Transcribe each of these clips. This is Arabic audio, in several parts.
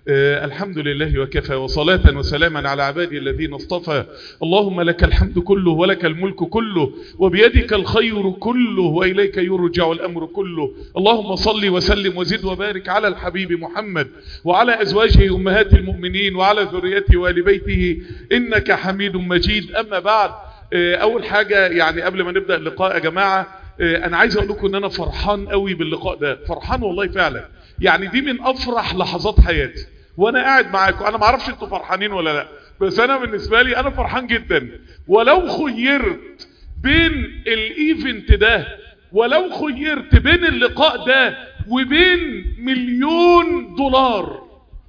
الحمد لله وكفى، وصلاة وسلاما على عبادي الذين اصطفى. اللهم لك الحمد كله ولك الملك كله وبيدك الخير كله وإليك يرجع الأمر كله. اللهم صل وسلم وزد وبارك على الحبيب محمد وعلى أزواجه أمهات المؤمنين وعلى ذريته وآل بيته إنك حميد مجيد. أما بعد، أول حاجة يعني قبل ما نبدأ اللقاء يا جماعة، أنا عايز أقول لكم إن أنا فرحان قوي باللقاء ده، فرحان والله فعلا. يعني دي من أفرح لحظات حياتي وانا قاعد معاكم. انا ما اعرفش انتوا فرحانين ولا لا، بس انا بالنسبه لي انا فرحان جدا. ولو خيرت بين الايفنت ده، ولو خيرت بين اللقاء ده وبين $1,000,000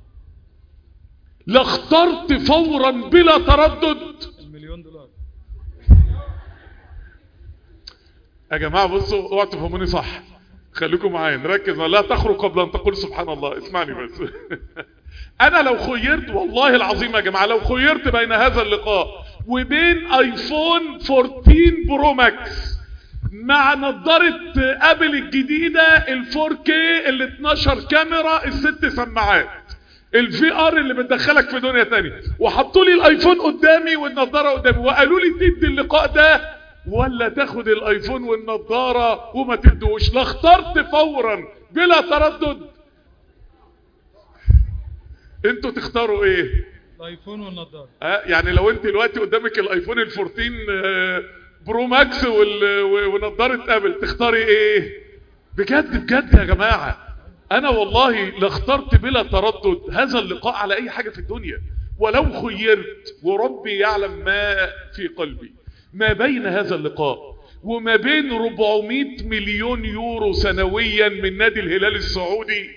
لاخترت فورا بلا تردد $1,000,000. يا جماعه بصوا، اوعوا تفهموني صح، خليكم معايا نركز. لا تخرج قبل ان تقول سبحان الله. اسمعني بس. انا لو خيرت والله العظيم يا جماعة، لو خيرت بين هذا اللقاء وبين ايفون 14 برو ماكس مع نظارة ابل الجديدة ال4K ال 12 كاميرا ال6 سماعات الفي ار اللي بتدخلك في دنيا تانية، وحطوا لي الايفون قدامي والنظارة قدامي وقالوا لي تدي اللقاء ده ولا تاخد الايفون والنظارة وما تدوش، لاخترت فورا بلا تردد. انتوا تختاروا ايه؟ الايفون والنظاره. يعني لو انت دلوقتي قدامك الايفون ال14 برو ماكس ونظاره ابل، تختاري ايه؟ بجد بجد يا جماعه، انا والله لاخترت بلا تردد هذا اللقاء على اي حاجه في الدنيا. ولو خيرت، وربي يعلم ما في قلبي، ما بين هذا اللقاء وما بين 400 مليون يورو سنويا من نادي الهلال السعودي،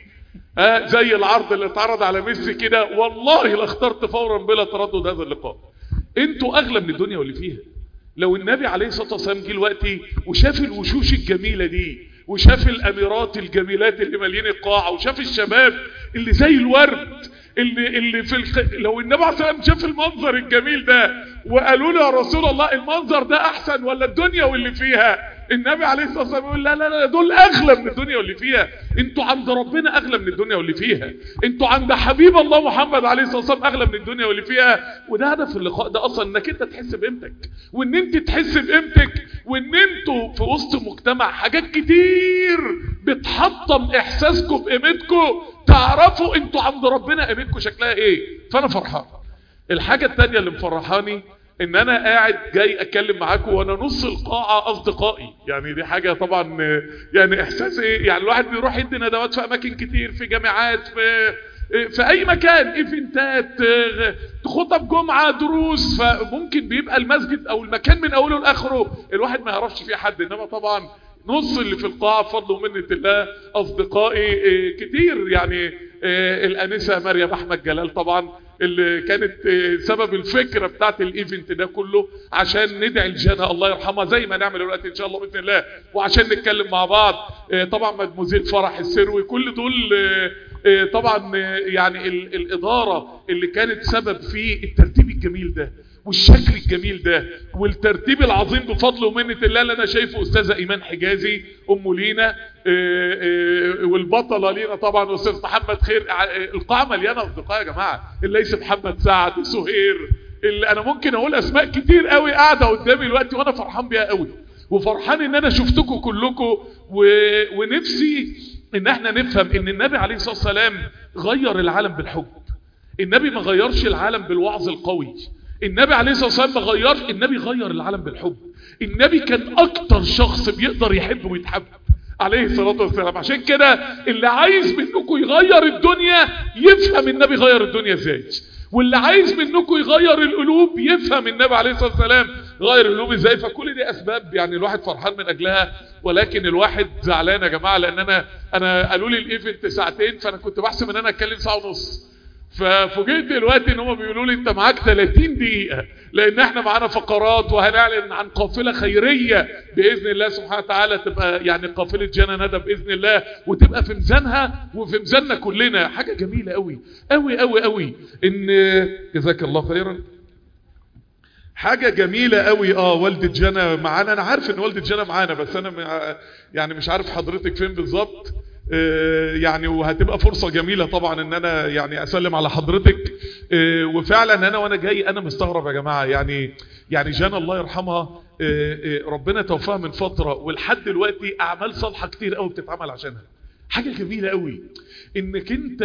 زي العرض اللي اتعرض على ميسي كده، والله لاخترت فورا بلا تردد هذا اللقاء. انتوا اغلى من الدنيا واللي فيها. لو النبي عليه الصلاه والسلام جه دلوقتي وشاف الوشوش الجميله دي، وشاف الاميرات الجميلات اللي مالين القاعه، وشاف الشباب اللي زي الورد اللي لو النبي عليه الصلاه والسلام شاف المنظر الجميل ده وقالوا له يا رسول الله المنظر ده احسن ولا الدنيا واللي فيها، النبي عليه الصلاه والسلام يقول لا لا لا، دول اغلى من الدنيا واللي فيها. انتوا عند ربنا اغلى من الدنيا واللي فيها، انتوا عند حبيب الله محمد عليه الصلاه والسلام اغلى من الدنيا واللي فيها. وده هدف اللقاء ده اصلا، انك انت تحس بقيمتك، وان انت تحس بقيمتك، وان انتوا في وسط مجتمع حاجات كتير بتحطم احساسكم بقيمتكم، تعرفوا انتوا عند ربنا قيمتكم شكلها ايه. فانا فرحان. الحاجه الثانيه اللي مفرحاني ان انا قاعد جاي اتكلم معاكم وانا نص القاعة اصدقائي. يعني دي حاجة طبعا، يعني احساس ايه، يعني الواحد بيروح يدي ندوات في اماكن كتير، في جامعات، في اي مكان، ايفنتات، خطب جمعة، دروس، فممكن بيبقى المسجد او المكان من اوله لاخره الواحد ما يعرفش فيه حد، انما طبعا نص اللي في القاعة بفضل ومنة الله اصدقائي كتير. يعني الانسة مريم احمد جلال طبعا اللي كانت سبب الفكرة بتاعت الايفنت ده كله، عشان ندعي الجنة الله يرحمها زي ما نعمل دلوقتي ان شاء الله باذن الله، وعشان نتكلم مع بعض. طبعا مدموزيل فرح السروي، كل دول طبعا يعني الادارة اللي كانت سبب في الترتيب الجميل ده والشكل الجميل ده والترتيب العظيم بفضل ومنة الله اللي انا شايفه استاذة ايمان حجازي ام لينا، والبطلة لينا طبعا استاذ محمد خير. القاعة مليانة اصدقاء يا جماعة، الليث محمد سعد، سهير، اللي انا ممكن اقول اسماء كتير قوي قاعدة قدامي دلوقتي وانا فرحان بيها قوي، وفرحان ان انا شفتكم كلكم. ونفسي ان احنا نفهم ان النبي عليه الصلاة والسلام غير العالم بالحب. النبي ما غيرش العالم بالوعظ القوي. النبي عليه الصلاة والسلام ما غيرش، النبي غير العالم بالحب. النبي كان اكتر شخص بيقدر يحب ويتحب عليه الصلاة والسلام. عشان كده اللي عايز منكم يغير الدنيا يفهم النبي غير الدنيا ازاي، واللي عايز منكم يغير القلوب يفهم النبي عليه الصلاة والسلام غير القلوب ازاي. فكل دي اسباب يعني الواحد فرحان من اجلها، ولكن الواحد زعلان يا جماعة لان انا قالوا لي الايفنت ساعتين، فانا كنت بحسب ان انا اتكلم ساعة ونص، ففوجئت دلوقتي ان هم بيقولوا لي انت معاك 30 دقيقة، لان احنا معانا فقرات وهنعلن عن قافلة خيرية باذن الله سبحانه وتعالى، تبقى يعني قافلة جنى ندى باذن الله، وتبقى في ميزانها وفي ميزاننا كلنا. حاجة جميلة قوي قوي قوي قوي، ان جزاك الله خيرا. حاجة جميلة قوي. والدة جنى معانا. انا عارف ان والدة جنى معانا، بس انا يعني مش عارف حضرتك فين بالظبط. يعني وهتبقى فرصة جميلة طبعا ان انا يعني اسلم على حضرتك. وفعلا وانا جاي انا مستغرب يا جماعة، يعني جانا الله يرحمها ربنا توفاها من فترة، ولحد دلوقتي اعمال صالحة كتير قوي بتتعمل عشانها. حاجة جميلة قوي انك انت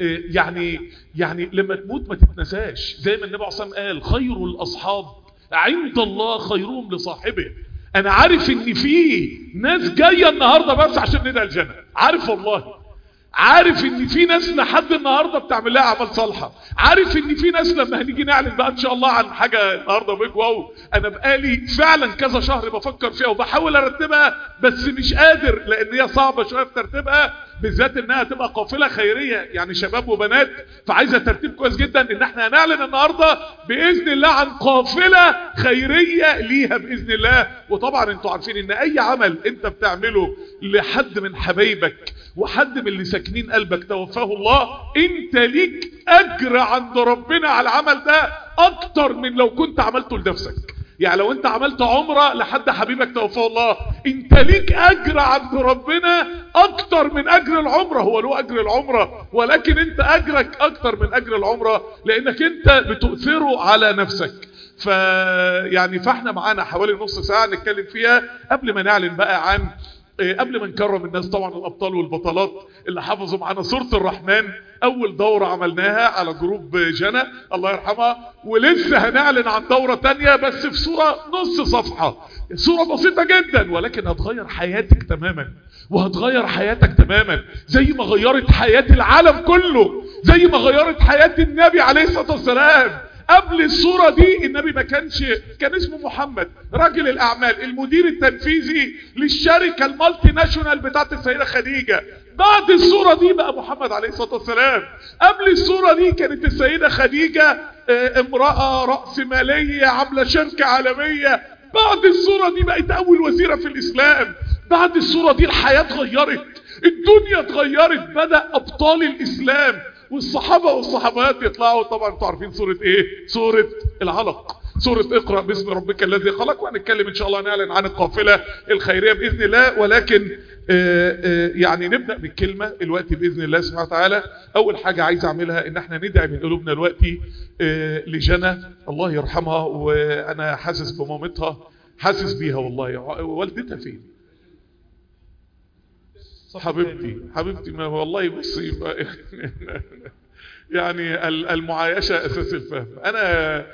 يعني لما تموت ما تتنساش، زي ما النبي عليه الصلاة والسلام قال خير الاصحاب عند الله خيرهم لصاحبه. انا عارف ان في ناس جاية النهاردة بس عشان ندعي الجنة، عارف والله، عارف ان في ناس لحد النهاردة بتعمل لها اعمال صالحة، عارف ان في ناس لما هنيجي نعلن بقى ان شاء الله عن حاجة النهاردة بيك واو، انا بقالي فعلا كذا شهر بفكر فيها وبحاول ارتبها بس مش قادر، لان هي صعبة شوية في ترتيبها، بالذات انها تبقى قافلة خيرية يعني شباب وبنات، فعايزة ترتيب كويس جدا ان احنا هنعلن النهاردة باذن الله عن قافلة خيرية ليها باذن الله. وطبعا انتوا عارفين ان اي عمل انت بتعمله لحد من حبايبك وحد من اللي ساكنين قلبك توفاه الله، انت ليك اجر عند ربنا على العمل ده اكتر من لو كنت عملته لنفسك. يعني لو انت عملت عمرة لحد حبيبك توفاه الله، انت ليك اجر عند ربنا اكتر من اجر العمرة. هو له اجر العمرة ولكن انت اجرك اكتر من اجر العمرة، لانك انت بتؤثره على نفسك. فاحنا معانا حوالي نص ساعة نتكلم فيها قبل ما نعلن بقى عن قبل ما نكرم الناس طبعا الابطال والبطلات اللي حافظوا معانا سورة الرحمن. اول دورة عملناها على جروب جنى الله يرحمها، ولسه هنعلن عن دورة تانية بس في صورة نص صفحة، صورة بسيطة جدا ولكن هتغير حياتك تماما وهتغير حياتك تماما، زي ما غيرت حياة العالم كله، زي ما غيرت حياة النبي عليه الصلاة والسلام. قبل الصورة دي النبي كان اسمه محمد، رجل الاعمال المدير التنفيذي للشركة المالتي ناشونال بتاعت السيدة خديجة. بعد الصورة دي بقى محمد عليه الصلاة والسلام. قبل الصورة دي كانت السيدة خديجة امرأة رأس مالية عاملة شركة عالمية. بعد الصورة دي بقت اول وزيرة في الاسلام. بعد الصورة دي الحياة اتغيرت، الدنيا اتغيرت، بدأ ابطال الاسلام والصحابة والصحابات يطلعوا. طبعا انتوا عارفين سورة ايه؟ سورة العلق، سورة اقرأ باسم ربك الذي خلق. وهنتكلم ان شاء الله نعلن عن القافلة الخيرية بإذن الله، ولكن يعني نبدأ بالكلمة الوقت بإذن الله سبحانه وتعالى. اول حاجة عايز اعملها ان احنا ندعي من قلوبنا الوقت لجنى الله يرحمها. وانا حاسس بمامتها، حاسس بيها والله. والدتها فين؟ حبيبتي ما والله بص يعني المعايشة اساس الفهم. انا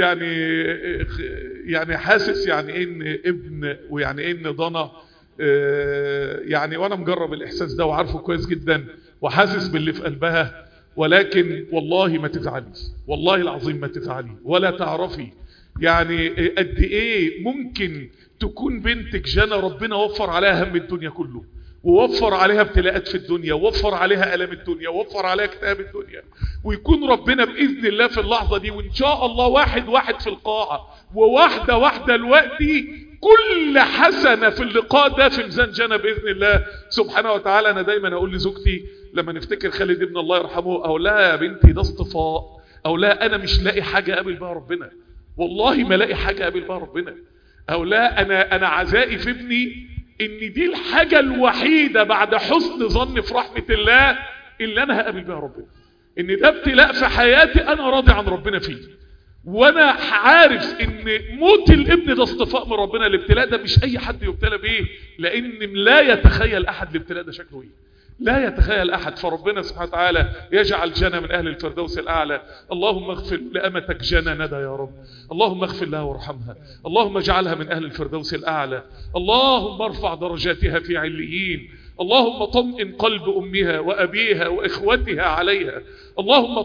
يعني حاسس يعني ان ابن ويعني ان ضنا يعني، وانا مجرب الاحساس ده وعارفه كويس جدا وحاسس باللي في قلبها. ولكن والله ما تزعلي، والله العظيم ما تزعلي ولا تعرفي يعني قد ايه ممكن تكون بنتك جنى ربنا وفر عليها هم الدنيا كله، ووفر عليها ابتلاءات في الدنيا، ووفر عليها ألم الدنيا، ووفر عليها اكتئاب الدنيا، ويكون ربنا بإذن الله في اللحظة دي وإن شاء الله واحد في القاعة وواحدة الوقت كل حسنة في اللقاء ده في ميزان جنى بإذن الله سبحانه وتعالى. أنا دايما أقول لزوجتي لما نفتكر خالد ابن الله يرحمه، أقول لها يا بنتي ده اصطفاء، أقول لها أنا مش لاقي حاجة قابل بها ربنا، والله ما لاقي حاجة قابل بها ربنا. أقول لها أنا عزائي في ابني ان دي الحاجة الوحيدة بعد حسن ظن في رحمة الله اللي انا هقابل بها ربنا، ان ده ابتلاء في حياتي انا راضي عن ربنا فيه. وانا عارف ان موت الابن ده اصطفاء من ربنا. الابتلاء ده مش اي حد يبتلى بيه، لان لا يتخيل احد الابتلاء ده شكله ايه، لا يتخيل احد. فربنا سبحانه وتعالى يجعل جنى من اهل الفردوس الاعلى. اللهم اغفر لامتك جنى ندى يا رب، اللهم اغفر لها وارحمها، اللهم اجعلها من اهل الفردوس الاعلى، اللهم ارفع درجاتها في عليين، اللهم طمئن قلب امها وابيها واخوتها عليها، اللهم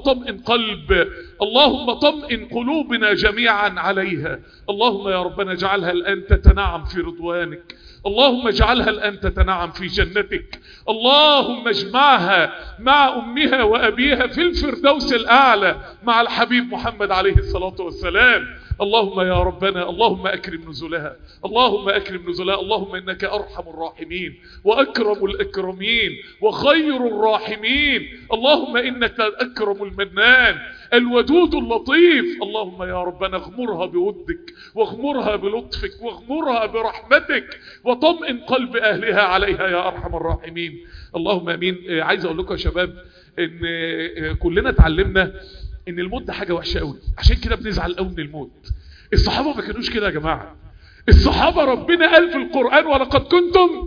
طمئن قلوبنا جميعا عليها. اللهم يا ربنا اجعلها الان تتنعم في رضوانك، اللهم اجعلها الآن تتنعم في جنتك، اللهم اجمعها مع أمها وأبيها في الفردوس الأعلى مع الحبيب محمد عليه الصلاة والسلام. اللهم يا ربنا اللهم أكرم نزلها، اللهم أكرم نزلها، اللهم إنك أرحم الراحمين وأكرم الأكرمين وخير الراحمين، اللهم إنك الأكرم المنان الودود اللطيف، اللهم يا ربنا اغمرها بودك واغمرها بلطفك واغمرها برحمتك وطمئن قلب أهلها عليها يا أرحم الراحمين، اللهم امين. عايز اقول لكم يا شباب ان كلنا اتعلمنا ان الموت ده حاجه وحشه قوي، عشان كده بنزعل قوي من الموت. الصحابه ما كانوش كده يا جماعه. الصحابه ربنا قال في القران ولقد كنتم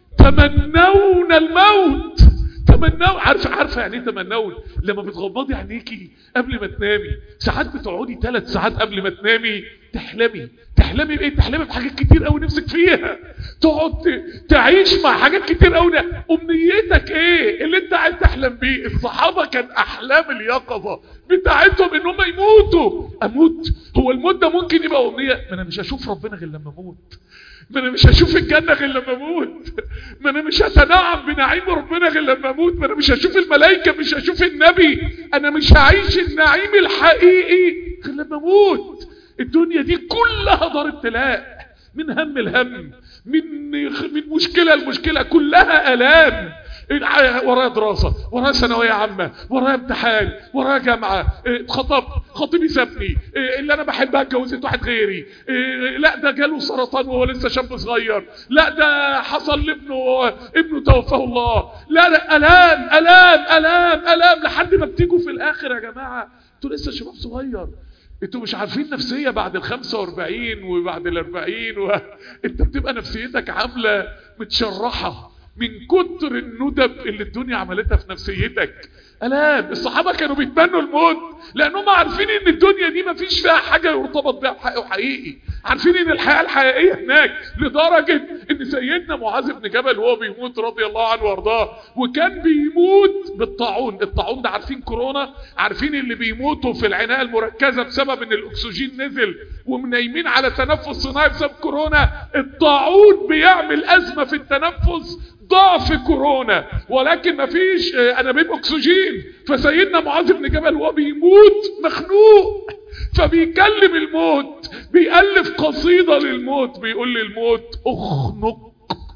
تمنون الموت. تمنون، عارفه يعني ايه تمنون؟ لما بتغمضي عينيكي قبل ما تنامي، ساعات بتقعدي 3 ساعات قبل ما تنامي تحلمي بايه؟ تحلمي بحاجات كتير قوي نفسك فيها، تقعد تعيش مع حاجات كتير قوي. امنيتك ايه اللي انت عايز تحلم بيه؟ الصحابه كان احلام اليقظه بتاعتهم ان هم يموتوا. اموت؟ هو الموت ده ممكن يبقى امنيه؟ ما انا مش هشوف ربنا غير لما اموت، ما انا مش هشوف الجنه غير لما اموت، ما انا مش هتنعم بنعيم ربنا غير لما اموت، ما انا مش هشوف الملائكه، مش هشوف النبي، انا مش هعيش النعيم الحقيقي غير لما اموت. الدنيا دي كلها دار ابتلاء، من هم الهم، من مشكله لمشكله، كلها الام. ورايا دراسه، ورايا ثانويه عامه، ورايا امتحان، ورايا جامعه، خطيبي سابني، اللي انا بحبها اتجوزت واحد غيري، لا ده جاله سرطان وهو لسه شاب صغير، لا ده حصل لابنه توفاه الله، لا الام الام الام الام، لحد ما بتيجوا في الاخر يا جماعه انتوا لسه شباب صغير، انتوا مش عارفين نفسية بعد 45 وبعد 40 انت بتبقى نفسيتك عاملة متشرحة من كتر الندب اللي الدنيا عملتها في نفسيتك. الام. الصحابة كانوا بيتمنوا الموت لانهم عارفين ان الدنيا دي مفيش فيها حاجة يرتبط بها بحق وحقيقي، عارفين ان الحياة الحقيقية هناك، لدرجة ان سيدنا معاذ بن جبل وهو بيموت رضي الله عنه وارضاه، وكان بيموت بالطاعون. الطاعون ده عارفين كورونا، عارفين اللي بيموتوا في العناية المركزة بسبب ان الاكسجين نزل ومنايمين على تنفس صناعي بسبب كورونا. الطاعون بيعمل ازمة في التنفس ضعف كورونا، ولكن مفيش انابيب اكسجين. فسيدنا معاذ بن جبل وهو بيموت مخنوق، فبيكلم الموت، بيألف قصيدة للموت، بيقول للموت اخنق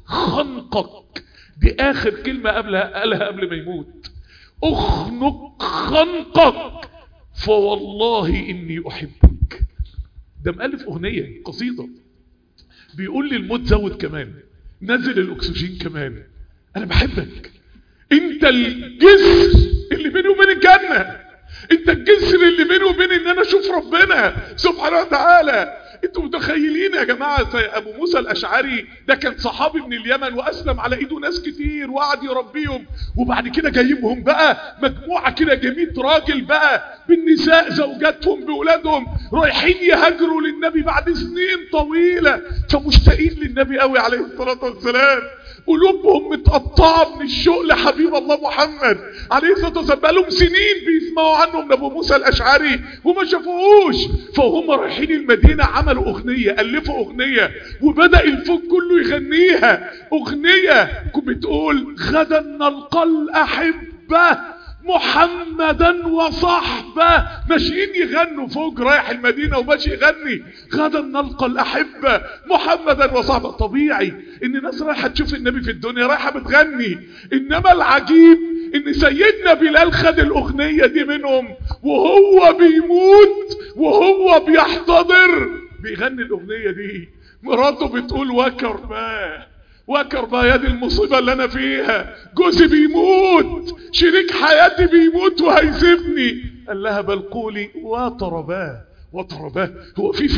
خنقك. دي اخر كلمة قالها قبل ما يموت، اخنق خنقك فوالله اني احبك. ده مألف اغنية قصيدة، بيقول للموت زود كمان، نزل الاكسجين كمان، انا بحبك، انت الجسر اللي بيني وبين الجنة، انت الجسر اللي بيني وبين ان انا اشوف ربنا سبحانه وتعالى. انتوا متخيلين يا جماعة ابو موسى الاشعري ده كان صحابي من اليمن واسلم على ايده ناس كتير وقعد يربيهم، وبعد كده جايبهم بقى مجموعة كده 100 راجل بقى بالنساء زوجاتهم باولادهم رايحين يهاجروا للنبي بعد سنين طويلة، فمشتاقين للنبي قوي عليه الصلاة والسلام، قلوبهم متقطعة من الشوق لحبيب الله محمد عليه الصلاة والسلام، بقالهم سنين بيسمعوا عنه من ابو موسى الاشعري وما شافوهوش. فهم رايحين المدينة عملوا اغنية، الفوا اغنية وبدأ الفوق كله يغنيها. اغنية بتقول غدا نلقى الاحبة محمدا وصحبه، ماشيين يغنوا فوق، رايح المدينة وماشي يغني غدا نلقى الأحبة محمدا وصحبه. طبيعي ان الناس رايحة تشوف النبي في الدنيا رايحة بتغني، انما العجيب ان سيدنا بلال خد الأغنية دي منهم وهو بيموت وهو بيحتضر بيغني الأغنية دي. مراته بتقول وكرباه يا دي المصيبة اللي انا فيها، جوزي بيموت، شريك حياتي بيموت وهيسيبني. قال لها بل قولي وطرباه. هو في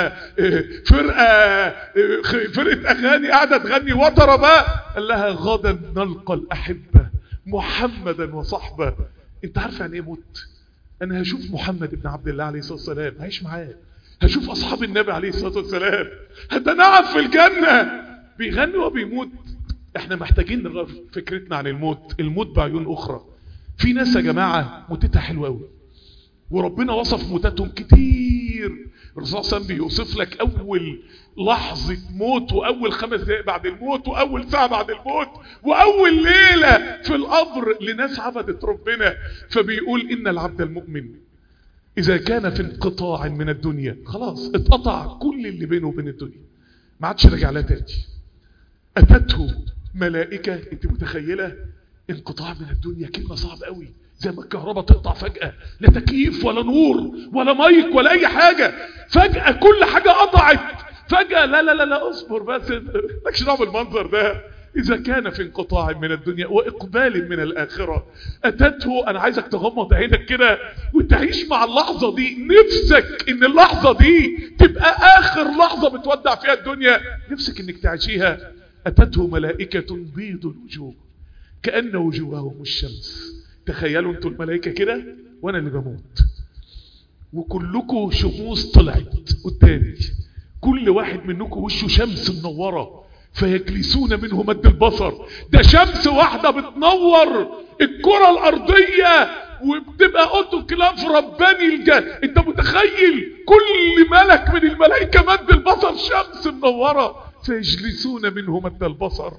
فرقة اغاني قاعدة تغني وطرباه؟ قال لها غدا نلقى الاحبة محمدا وصحبه. انت عارف يعني ايه موت؟ انا هشوف محمد بن عبد الله عليه الصلاة والسلام، هعيش معاه، هشوف اصحاب النبي عليه الصلاة والسلام، هتنعم في الجنة. بيغني وبيموت. احنا محتاجين نغير فكرتنا عن الموت بعيون اخرى. في ناس يا جماعة موتتها حلوة قوي وربنا وصف موتاتهم كتير. الرسول صلى الله عليه وسلم بيوصف لك اول لحظة موت واول 5 دقائق بعد الموت واول ساعة بعد الموت واول ليلة في القبر لناس عبدت ربنا. فبيقول ان العبد المؤمن إذا كان في انقطاع من الدنيا، خلاص اتقطع كل اللي بينه وبين الدنيا، ما عادش راجع لها تاني. أتته ملائكة. انت متخيلة انقطاع من الدنيا؟ كلمة صعبة قوي، زي ما الكهرباء تقطع فجأة، لا تكييف ولا نور ولا مايك ولا أي حاجة، فجأة كل حاجة قطعت فجأة. لا لا لا لا اصبر بس، مالكش دعوة بالمنظر ده. إذا كان في انقطاع من الدنيا وإقبال من الآخرة. أتته، أنا عايزك تغمض عينك كده وتعيش مع اللحظة دي، نفسك إن اللحظة دي تبقى آخر لحظة بتودع فيها الدنيا، نفسك إنك تعيشيها. أتته ملائكة بيض الوجوه كأن وجوههم الشمس. تخيلوا انتوا الملائكة كده وأنا اللي بموت، وكلكم شموس طلعت قدامي، كل واحد منكم وشه شمس منورة، فيجلسون منه مد البصر. ده شمس واحدة بتنور الكرة الأرضية وبتبقى اوتوكلاف رباني انت متخيل؟ كل ملك من الملائكة مد البصر شمس منورة، فيجلسون منه مد البصر.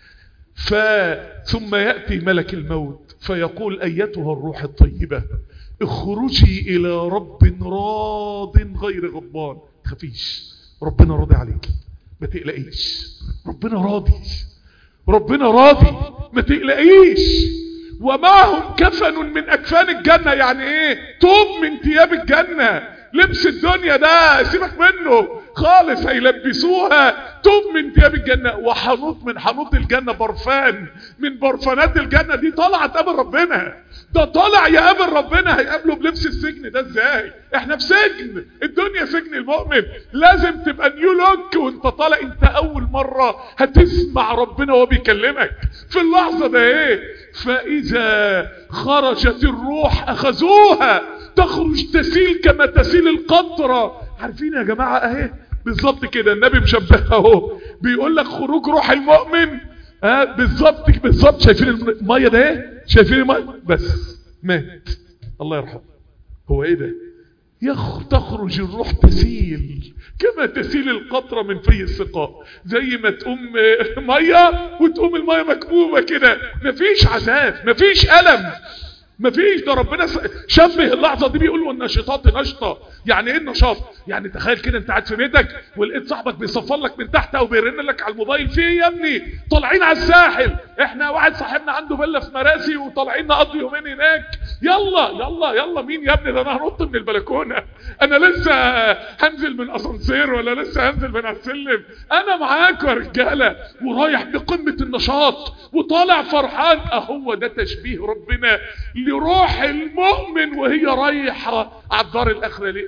ثم يأتي ملك الموت فيقول أيتها الروح الطيبة اخرجي إلى رب راض غير غضبان. تخافيش، ربنا راضي عليك، ما تقلقيش، ربنا راضي، ربنا راضي، ما تقلقيش. ومعهم كفن من أكفان الجنة. يعني ايه؟ توب من ثياب الجنة. لبس الدنيا ده سيبك منه خالص، هيلبسوها توب من ثياب الجنة، وحنوط من حنوط الجنة، برفان من برفانات الجنة. دي طالعة تقابل ربنا، ده طالع يقابل ربنا، هيقابله بلبس السجن ده ازاي؟ احنا في سجن، الدنيا سجن المؤمن، لازم تبقى نيو لوك وانت طالع. انت اول مرة هتسمع ربنا وهو بيكلمك في اللحظة ده. ايه؟ فاذا خرجت الروح اخذوها تخرج تسيل كما تسيل القطرة. عارفين يا جماعة اهي بالظبط كده، النبي مشبهها اهو، بيقول لك خروج روح المؤمن بالظبط بالظبط. شايفين الميه ده ايه؟ شايفين الميه؟ بس مات، الله يرحمه. هو ايه ده؟ تخرج الروح تسيل كما تسيل القطرة من في السقاء، زي ما تقوم ميه وتقوم الميه مكبوبة كده، مفيش عذاب، مفيش ألم، مفيش. ده ربنا شبه اللحظة دي بيقول والنشطات نشطة. يعني ايه النشاط؟ يعني تخيل كده انت قاعد في بيتك ولقيت صاحبك بيصفر لك من تحت او بيرن لك على الموبايل، في ايه يا ابني؟ طالعين على الساحل، احنا واحد صاحبنا عنده فيلا في مراسي وطالعين نقضي يومين هناك، يلا يلا يلا. مين يا ابني؟ ده انا هنط من البلكونة، انا لسه هنزل من اسانسير ولا لسه هنزل من السلم، انا معاكم يا رجاله، ورايح بقمة النشاط وطالع فرحان. اهو ده تشبيه ربنا لروح المؤمن وهي رايحة على الدار الاخرة. ليه؟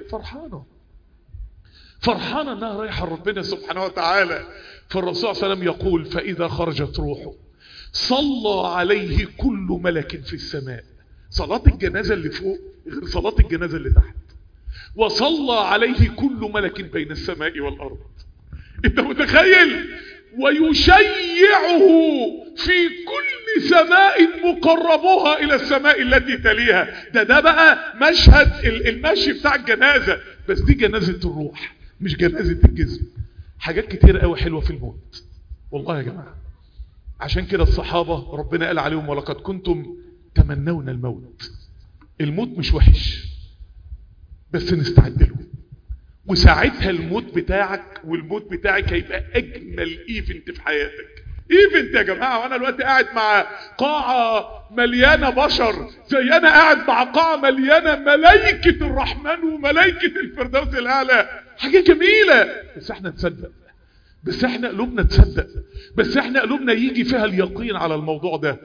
فرحانة انها رايحة ربنا سبحانه وتعالى. فالرسول صلى الله عليه وسلم يقول فاذا خرجت روحه صلى عليه كل ملك في السماء. صلاة الجنازة اللي فوق غير صلاة الجنازة اللي تحت. وصلى عليه كل ملك بين السماء والارض. انت متخيل؟ ويشيعه في كل سماء مقربوها الى السماء التي تليها. ده بقى مشهد المشي بتاع الجنازة، بس دي جنازة الروح مش جنازة الجسم. حاجات كتير قوي حلوة في الموت والله يا جماعة. عشان كده الصحابة ربنا قال عليهم ولقد كنتم تمنون الموت. الموت مش وحش، بس نستعد له، وساعتها الموت بتاعك والموت بتاعك هيبقى اجمل ايفنت في حياتك. ايفنت يا جماعة، وانا دلوقتي قاعد مع قاعة مليانة بشر، زي انا قاعد مع قاعة مليانة ملائكة الرحمن وملائكة الفردوس الاعلى. حاجة جميلة، بس احنا نصدق، بس احنا قلوبنا تصدق، بس احنا قلوبنا يجي فيها اليقين على الموضوع ده.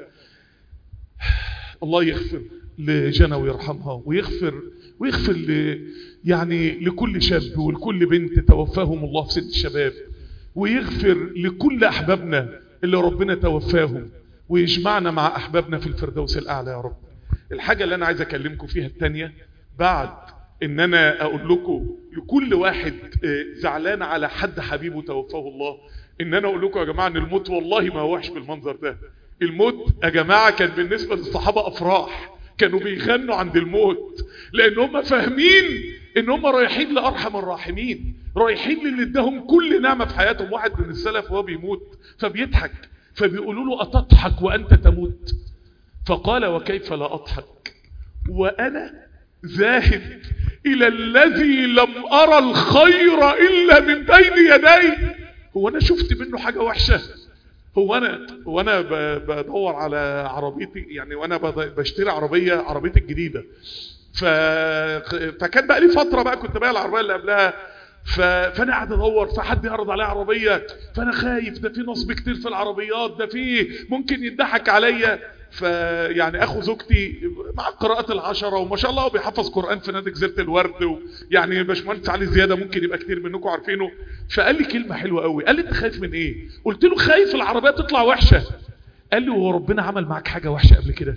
الله يغفر لجنى ويرحمها، ويغفر يعني لكل شاب ولكل بنت توفاهم الله في سن الشباب، ويغفر لكل أحبابنا اللي ربنا توفاهم، ويجمعنا مع أحبابنا في الفردوس الأعلى يا رب. الحاجة اللي أنا عايز أكلمكم فيها التانية بعد إن أنا أقول لكم لكل واحد زعلان على حد حبيبه توفاه الله، إن أنا أقول لكم يا جماعة إن الموت والله ما وحش بالمنظر ده. الموت يا جماعة كان بالنسبة للصحابة أفراح، كانوا بيغنوا عند الموت، لأن هم فاهمين إن هم رايحين لأرحم الراحمين، رايحين للي اداهم كل نعمة في حياتهم. واحد من السلف وهو بيموت فبيضحك، فبيقولوا له أتضحك وأنت تموت؟ فقال وكيف لا أضحك وأنا ذاهب الى الذي لم ارى الخير الا من بين يديه. هو انا شفت منه حاجة وحشة؟ هو انا بدور على عربيتي يعني، وانا بشتري عربيتي الجديدة، فكان بقى لي فترة بقى كنت بقى العربية اللي قبلها، فانا قاعد ادور، فحد يعرض عليا عربية، فانا خايف، ده في نصب كتير في العربيات، ده في ممكن يضحك عليا. فيعني اخو زوجتي مع قراءة العشرة وما شاء الله بيحفظ قرآن في نادي جزيرة الورد، ويعني باشمهندس علي زيادة ممكن يبقى كتير منكم عارفينه. فقال لي كلمة حلوة قوي، قال لي انت خايف من ايه؟ قلت له خايف العربية تطلع وحشة. قال لي هو ربنا عمل معاك حاجة وحشة قبل كده؟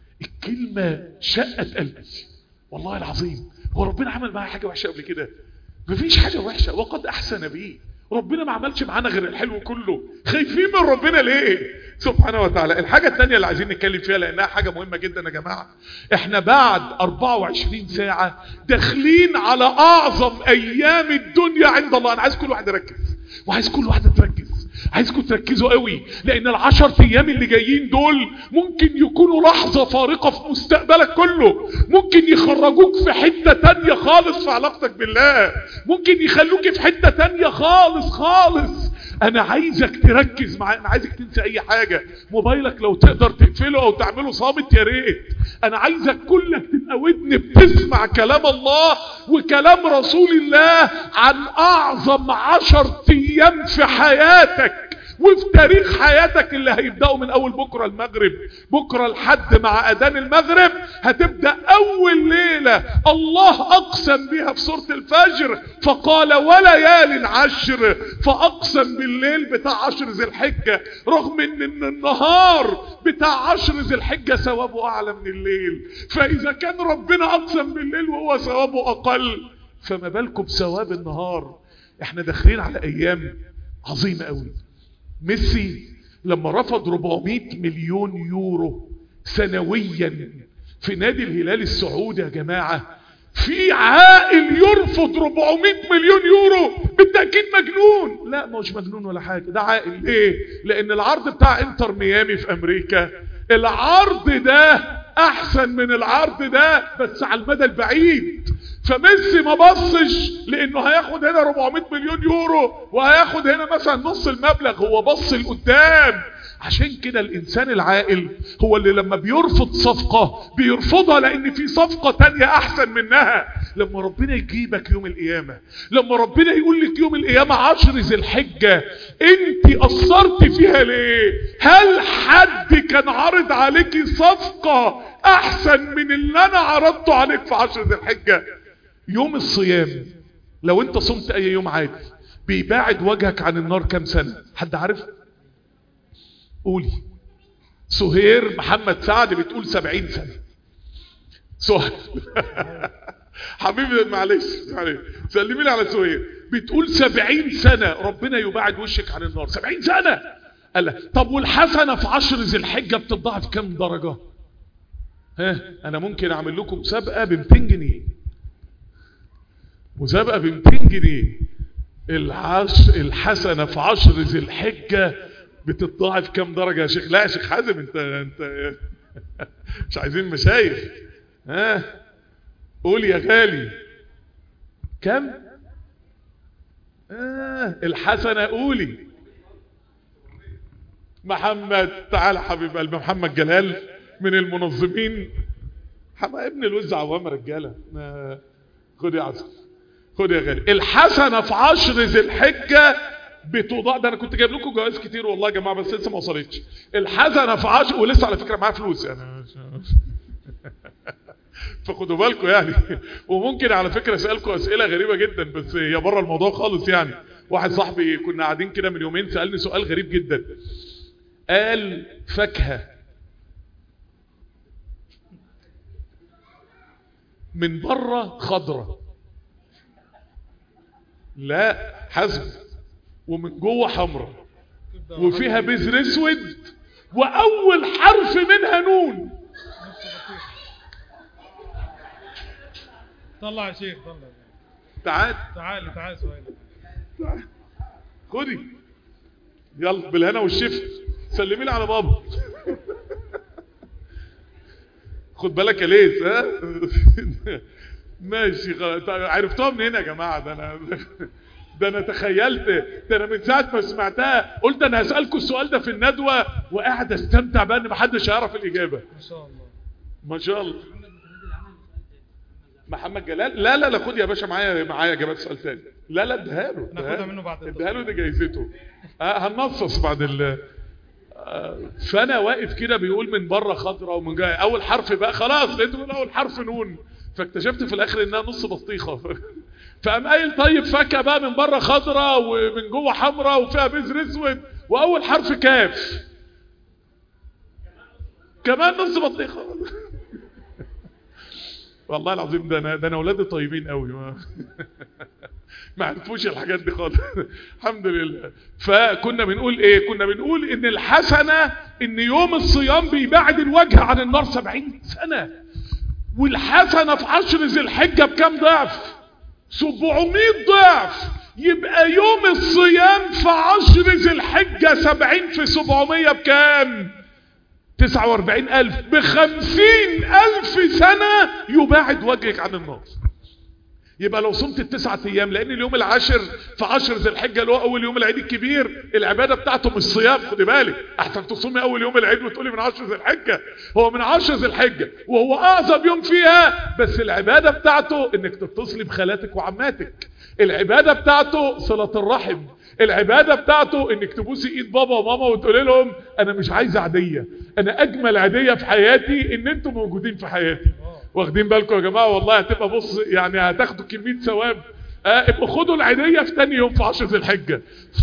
الكلمة شقت قلبي والله العظيم. هو ربنا عمل معايا حاجة وحشة قبل كده؟ مفيش حاجة وحشة، وقد احسن بي. ربنا ما عملش معانا غير الحلو كله، خايفين من ربنا ليه سبحانه وتعالى؟ الحاجة التانية اللي عايزين نتكلم فيها لانها حاجة مهمة جدا يا جماعة، احنا بعد 24 ساعة داخلين على اعظم ايام الدنيا عند الله. انا عايز كل واحد يركز، وعايز كل واحدة تركز، عايزكم تركزوا قوي، لان ال10 ايام اللي جايين دول ممكن يكونوا لحظة فارقة في مستقبلك كله، ممكن يخرجوك في حتة تانية خالص في علاقتك بالله، ممكن يخلوك في حتة تانية خالص خالص. انا عايزك تركز معايا، انا عايزك تنسى اي حاجة، موبايلك لو تقدر تقفله او تعمله صامت يا ريت. انا عايزك كلك تبقى ودن بتسمع كلام الله وكلام رسول الله عن اعظم 10 ايام في حياتك وفي تاريخ حياتك اللي هيبدأوا من اول بكرة المغرب. بكرة الحد مع اذان المغرب هتبدأ اول ليلة الله اقسم بها في سورة الفجر، فقال وليال عشر، فاقسم بالليل بتاع 10 ذي الحجة، رغم ان النهار بتاع 10 ذي الحجة ثوابه اعلى من الليل. فاذا كان ربنا اقسم بالليل وهو ثوابه اقل، فما بالكم بثواب النهار؟ احنا داخلين على ايام عظيمة قوي. ميسي لما رفض 400 مليون يورو سنويا في نادي الهلال السعودي يا جماعة، في عاقل يرفض 400 مليون يورو بالتأكيد مجنون. لا مش مجنون ولا حاجة، ده عاقل. ليه؟ لان العرض بتاع انتر ميامي في امريكا، العرض ده احسن من العرض ده بس على المدى البعيد. فميسي ما بصش لانه هياخد هنا 400 مليون يورو وهياخد هنا مثلا نص المبلغ، هو بص لقدام. عشان كده الانسان العاقل هو اللي لما بيرفض صفقة بيرفضها لان في صفقة تانية احسن منها. لما ربنا يجيبك يوم القيامة، لما ربنا يقول لك يوم القيامة 10 ذي الحجة انت قصرت فيها ليه؟ هل حد كان عارض عليكي صفقة احسن من اللي انا عرضته عليك في 10 ذي الحجة؟ يوم الصيام لو انت صمت اي يوم عادي بيباعد وجهك عن النار كام سنة؟ حد عارف؟ قولي. سهير محمد سعد بتقول 70 سنة. سهير حبيبي معلش سلمي لي على سهير، بتقول 70 سنة ربنا يباعد وشك عن النار. 70 سنة. قال طب والحسنة في 10 ذي الحجة بتضاعف كام درجة؟ انا ممكن اعمل لكم مسابقة ب 200 جنيه، مسابقة ب 200 جنيه. الحسنة في 10 ذي الحجة بتتضاعف كام درجة يا شيخ؟ لا يا شيخ حازم انت مش عايزين مشايخ. قول يا غالي كم؟ الحسنة قولي. محمد تعال حبيب قلبي، محمد جلال من المنظمين، ابن الوز عوام رجالة. خد يا عسل، خد يا غالي. الحسنة في 10 ذي الحجة بتوضع، ده انا كنت جايب لكم جوائز كتير والله يا جماعة بس لسه ما وصلتش. الحسنة في 10، ولسه على فكرة معايا فلوس يعني فخدوا بالكم يعني. وممكن على فكرة اسألكم اسئلة غريبة جدا بس هي بره الموضوع خالص يعني. واحد صاحبي كنا قاعدين كده من يومين سألني سؤال غريب جدا، قال فاكهة من بره خضرة، لا حزم، ومن جوه حمرة، وفيها بذر اسود، واول حرف منها نون. طلع يا شيخ طلع. تعال سؤال. خدي يلا بالهنا والشفا، سلمي لي على بابا خد بالك يا ليس ماشي عرفتوها منين يا جماعه؟ ده انا تخيلت، ده انا من ساعه ما سمعتها قلت انا هسالكم السؤال ده في الندوه وقاعد استمتع بقى ان محدش هيعرف الاجابه. ما شاء الله ما شاء الله. محمد جلال لا خد يا باشا معايا اجابات سؤال تاني. لا اديها له، ناخدها منه بعد اديها له، دي جايزته. هننصص بعد فانا واقف كده بيقول من بره خضره ومن جاي اول حرف بقى خلاص لقيته من اول حرف نون، فاكتشفت في الاخر انها نص بطيخه. فقام قايل طيب فاكهه بقى من بره خضره ومن جوه حمراء وفيها بذر اسود واول حرف كاف كمان نص بطيخه. والله العظيم ده انا اولادي طيبين قوي ما عرفوش الحاجات دي خالص. الحمد لله. فكنا بنقول ايه؟ كنا بنقول ان الحسنه ان يوم الصيام بيبعد الوجه عن النار 70 سنه، والحسنه في 10 ذي الحجه بكام ضعف؟ 700 ضعف. يبقى يوم الصيام في 10 ذي الحجه 70 في 700 بكام؟ 49,000. ب50,000 سنة يباعد وجهك عن النار. يبقى لو صمت ال9 ايام، لان اليوم العاشر في 10 ذي الحجة اللي هو اول يوم العيد الكبير، العبادة بتاعته مش صيام، خدي بالك، احسن تصومي اول يوم العيد وتقولي من 10 ذي الحجة. هو من 10 ذي الحجة وهو اعظم يوم فيها، بس العبادة بتاعته انك تتصلي بخالاتك وعماتك، العبادة بتاعته صلة الرحم، العبادة بتاعته انك تبوسي ايد بابا وماما وتقولي لهم انا مش عايزة عادية، انا اجمل عادية في حياتي ان انتم موجودين في حياتي. واخدين بالكم يا جماعة؟ والله هتبقى بص يعني هتاخدوا كمية ثواب. ابقوا خدوا العيدية في تاني يوم في 10 ذي الحجة.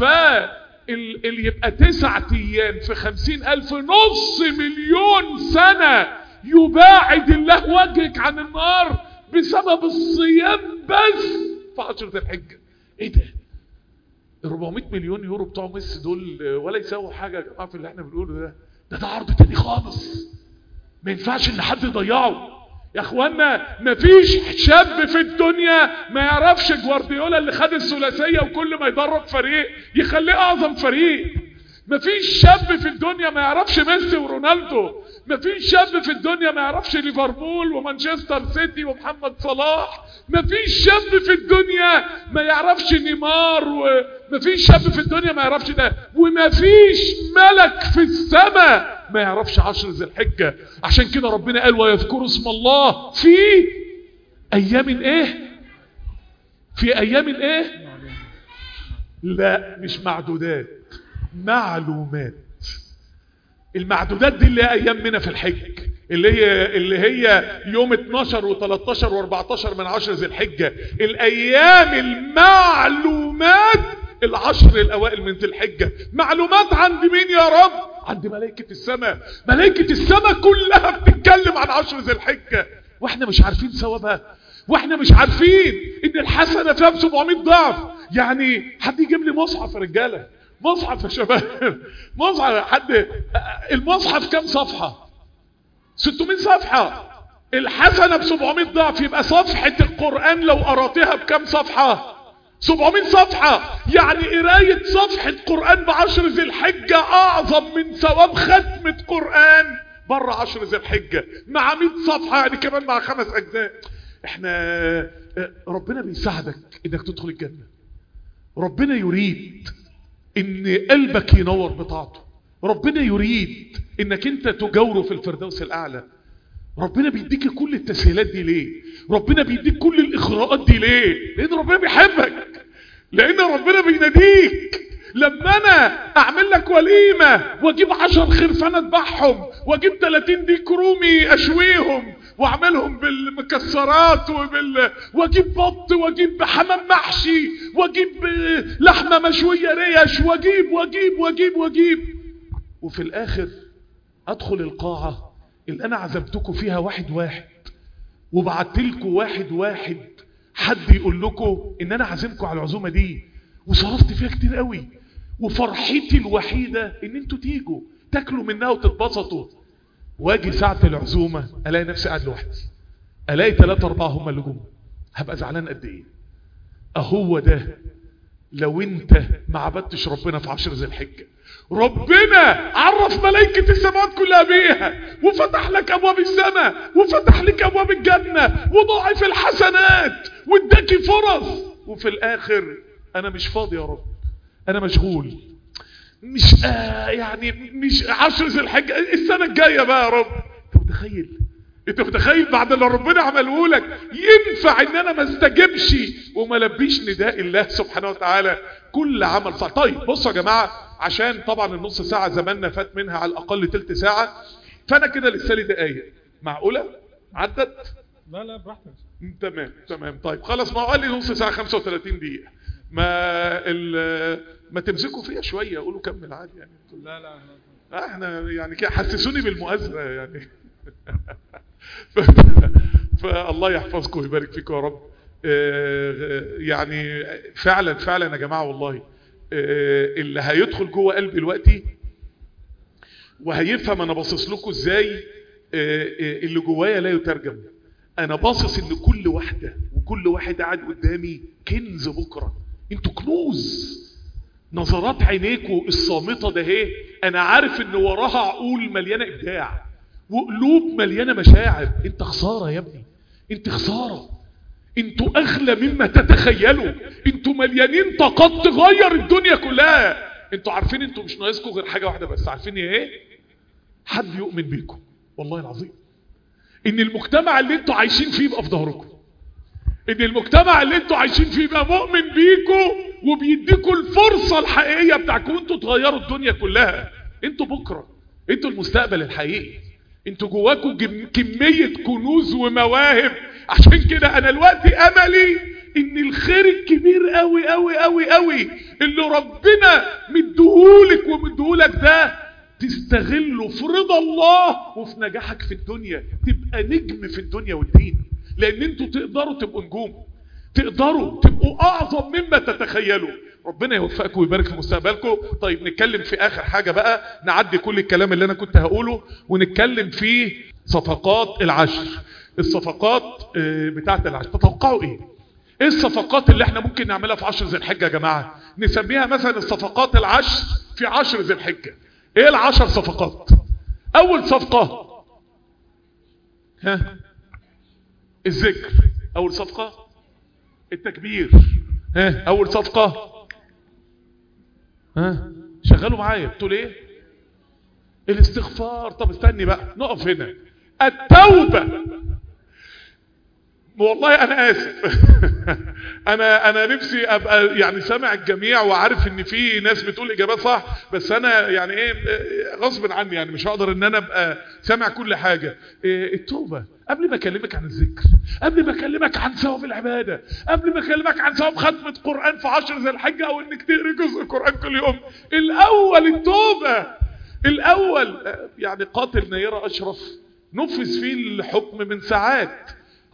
اللي يبقى 9 ايام في 50,000، نص مليون سنة يباعد الله وجهك عن النار بسبب الصيام بس في 10 ذي الحجة. ايه ده؟ 400 مليون يورو بتوع ميسي دول ولا يساووا حاجة يا جماعة في اللي احنا بنقوله ده عرض تاني خالص، ما ينفعش ان حد يضيعه يا اخوانا. مفيش شاب في الدنيا ما يعرفش جوارديولا اللي خد الثلاثيه وكل ما يدرب فريق يخليه اعظم فريق. مفيش شاب في الدنيا ما يعرفش ميسي ورونالدو. مفيش شاب في الدنيا ما يعرفش ليفربول ومانشستر سيتي ومحمد صلاح. مفيش شاب في الدنيا ما يعرفش نيمار، ومفيش شاب في الدنيا ما يعرفش ده، ومفيش ملك في السماء ما يعرفش 10 ذي الحجة. عشان كده ربنا قال ويذكروا اسم الله في ايام ايه؟ في ايام ايه؟ لا مش معدودات، معلومات. المعدودات دي اللي هي ايام منى في الحج، اللي هي يوم 12 و13 و14 من 10 ذي الحجة. الايام المعلومات ال10 الاوائل من ذي الحجة. معلومات عند مين يا رب؟ عند ملائكة السماء. ملائكة السماء كلها بتتكلم عن 10 ذي الحجة، واحنا مش عارفين ثوابها، واحنا مش عارفين ان الحسنة فيها 700 ضعف. يعني حد يجيب لي مصحف يا رجالة، مصحف يا شباب، مصحف. حد المصحف كم صفحة؟ 600 صفحة. الحسنة ب700 ضعف. يبقى صفحة القرآن لو قرأتها بكم صفحة؟ 700 صفحة. يعني قراية صفحة قرآن ب10 ذي الحجة اعظم من ثواب ختمة قرآن بره 10 ذي الحجة مع 100 صفحة، يعني كمان مع 5 اجزاء. احنا ربنا بيساعدك انك تدخل الجنة. ربنا يريد ان قلبك ينور بطاعته. ربنا يريد انك انت تجاوره في الفردوس الاعلى. ربنا بيديك كل التسهيلات دي ليه؟ ربنا بيديك كل الاغراءات دي ليه؟ لان ربنا بيحبك، لان ربنا بيناديك. لما انا اعمل لك وليمة واجيب 10 خرفان اذبحهم، واجيب 30 ديك رومي اشويهم واعملهم بالمكسرات واجيب بط، واجيب حمام محشي، واجيب لحمة مشوية ريش، واجيب وفي الاخر ادخل القاعة اللي انا عزمتكم فيها واحد وبعتلكم واحد حد يقول لكم ان انا عازمكم على العزومة دي وصرفت فيها كتير قوي، وفرحتي الوحيدة ان انتوا تيجوا تاكلوا منها وتتبسطوا، واجي ساعة العزومة الاقي نفسي قاعد لوحدي، الاقي 3 4 هم اللي جم، هبقى زعلان قد ايه؟ اهو ده لو انت ما عبدتش ربنا في 10 ذي الحجة ربنا عرف ملائكة السماوات كلها بيها، وفتح لك ابواب السماء، وفتح لك ابواب الجنة، وضاعف الحسنات، واداكي فرص، وفي الاخر انا مش فاضي يا رب، انا مشغول، مش يعني مش 10 ذي الحجة، السنة الجاية بقى يا رب. انت متخيل بعد اللي ربنا عمله لك ينفع ان انا ما استجبش وما لبيش نداء الله سبحانه وتعالى؟ كل عمل صح. طيب بصوا يا جماعة، عشان طبعا النص ساعة زماننا فات منها على الاقل تلت ساعة، فانا كده لسه لي دقايق، معقولة عدت؟ لا براحتك. تمام. طيب خلاص، ما هو قال لي نص ساعة 35 دقيقة، ما تمسكوا فيها شوية، قولوا كمل عادي يعني. لا احنا يعني كده حسسوني بالمؤازرة يعني. فالله يحفظكم ويبارك فيكم يا رب. يعني فعلا يا جماعة والله، اللي هيدخل جوه قلبي دلوقتي وهيفهم انا باصص لكم ازاي، اللي جوايا لا يترجم. انا باصص ان كل واحدة وكل واحد قاعد قدامي كنز بكرة، انتوا كنوز. نظرات عينيكوا الصامتة ده ايه، انا عارف ان وراها عقول مليانة ابداع وقلوب مليانة مشاعر. انت خسارة يا ابني، انت خسارة، انتوا اغلى مما تتخيلوا، انتوا مليانين طاقات تغير الدنيا كلها. انتوا عارفين انتوا مش ناقصكم غير حاجة واحدة بس، عارفين ايه؟ حد يؤمن بيكم. والله العظيم ان المجتمع اللي انتوا عايشين فيه يبقى في ظهركم، ان المجتمع اللي انتوا عايشين فيه يبقى مؤمن بيكم وبيديكم الفرصة الحقيقية بتاعكم انتوا تغيروا الدنيا كلها. انتوا بكرة، انتوا المستقبل الحقيقي، انتوا جواكم كمية كنوز ومواهب. عشان كده انا دلوقتي املي ان الخير الكبير قوي قوي قوي قوي اللي ربنا مديهولك ومديهولك ده تستغله في رضا الله وفي نجاحك في الدنيا، تبقى نجم في الدنيا والدين. لان انتوا تقدروا تبقوا نجوم، تقدروا تبقوا اعظم مما تتخيلوا. ربنا يوفقكم ويبارك في مستقبلكم. طيب نتكلم في اخر حاجة بقى، نعدي كل الكلام اللي انا كنت هقوله ونتكلم في صفقات العشر. الصفقات بتاعت العشر، تتوقعوا ايه الصفقات اللي احنا ممكن نعملها في 10 ذي الحجة يا جماعة؟ نسميها مثلا الصفقات العشر في 10 ذي الحجة. ايه ال10 صفقات؟ اول صفقة الذكر، اول صفقة التكبير، اول صفقة شغلوا معايا بتقول ايه؟ الاستغفار. طب استني بقى نقف هنا. التوبة. والله انا اسف. انا نفسي ابقى يعني سامع الجميع وعارف ان في ناس بتقول اجابات صح، بس انا يعني ايه غصب عني، يعني مش هقدر ان انا ابقى سامع كل حاجة. التوبة. قبل ما اكلمك عن الذكر، قبل ما اكلمك عن ثواب العبادة، قبل ما اكلمك عن ثواب ختمة قرآن في 10 ذي الحجة او انك تقري جزء قرآن كل يوم، الاول التوبة. الاول يعني قاتل نيرة اشرف نفذ فيه الحكم من ساعات.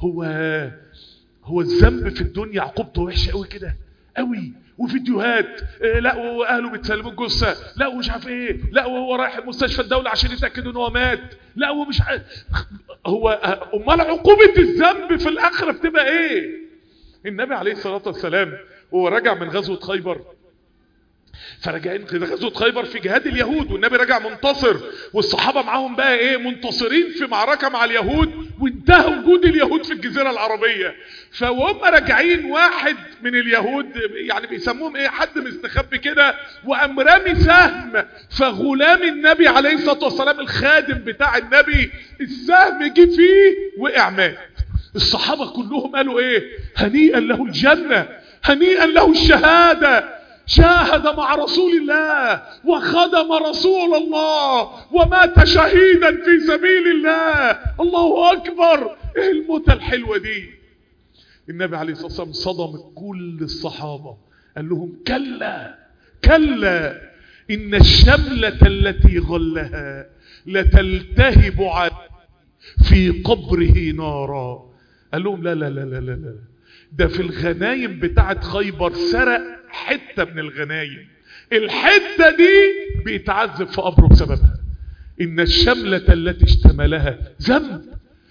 هو الذنب في الدنيا عقوبته وحشه قوي كده قوي، وفيديوهات لا واهله بيتسلموا الجثه، لا ومش عارف ايه، لا وهو رايح المستشفى الدولي عشان يتاكدوا ان هو مات، لا ومش عارف. هو امال عقوبه الذنب في الاخره بتبقى ايه؟ النبي عليه الصلاه والسلام وهو راجع من غزوه خيبر، فراجعين في غزوة خيبر في جهاد اليهود، والنبي راجع منتصر والصحابة معاهم بقى ايه منتصرين في معركة مع اليهود، وانتهى وجود اليهود في الجزيرة العربية. فوهم راجعين واحد من اليهود يعني بيسموهم ايه حد مستخبي كده وقام رامي سهم، فغلام النبي عليه الصلاة والسلام الخادم بتاع النبي السهم جه فيه وقع مات. الصحابة كلهم قالوا ايه؟ هنيئا له الجنة، هنيئا له الشهادة، شاهد مع رسول الله وخدم رسول الله ومات شهيدا في سبيل الله. الله اكبر. ايه الموتة الحلوة دي؟ النبي عليه الصلاة والسلام صدم كل الصحابة قال لهم كلا كلا ان الشملة التي غلها لتلتهب عليه في قبره نارا. قال لهم لا لا لا لا لا، ده في الغنايم بتاعت خيبر سرق حتة من الغنايم، الحتة دي بيتعذب في قبره بسببها. إن الشملة التي اشتملها ذنب